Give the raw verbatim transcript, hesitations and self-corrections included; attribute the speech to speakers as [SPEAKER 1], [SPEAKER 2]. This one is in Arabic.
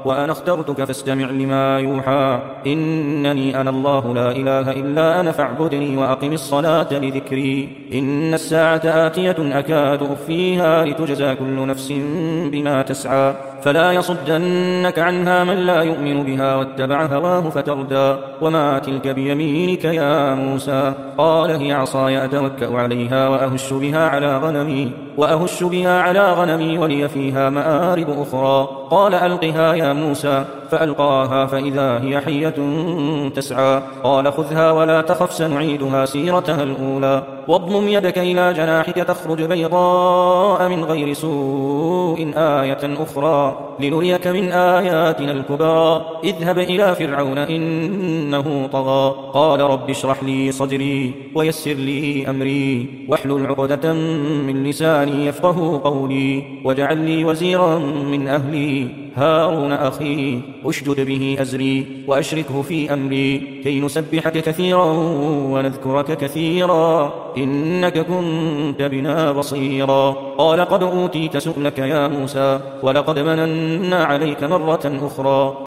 [SPEAKER 1] وأنا اخترتك فاستمع لما يوحى إنني أنا الله لا إله إلا أنا فاعبدني وأقم الصلاة لذكري إن الساعة آتية أكاد أخفيها لتجزى كل نفس بما تسعى فلا يصدنك عنها من لا يؤمن بها واتبع هواه فتردى وما تلك بيمينك يا موسى قال هي عصاي أتوكأ عليها وأهش بها على غنمي وأهش بها على غنمي ولي فيها مآرب أخرى قال ألقها يا موسى فألقاها فإذا هي حية تسعى قال خذها ولا تخف سنعيدها سيرتها الأولى واضمم يدك إلى جناحك تخرج بيضاء من غير سوء آية أخرى لنريك من آياتنا الكبرى اذهب إلى فرعون إنه طغى قال رب اشرح لي صدري ويسر لي أمري واحلل عقدة من لساني يفقه قولي واجعل لي وزيرا من أهلي هارون أخي أشدد به أزري وأشركه في أمري كي نسبحك كثيرا ونذكرك كثيرا إنك كنت بنا بصيرا قال قد أوتيت سؤلك يا موسى ولقد مننا عليك مرة أخرى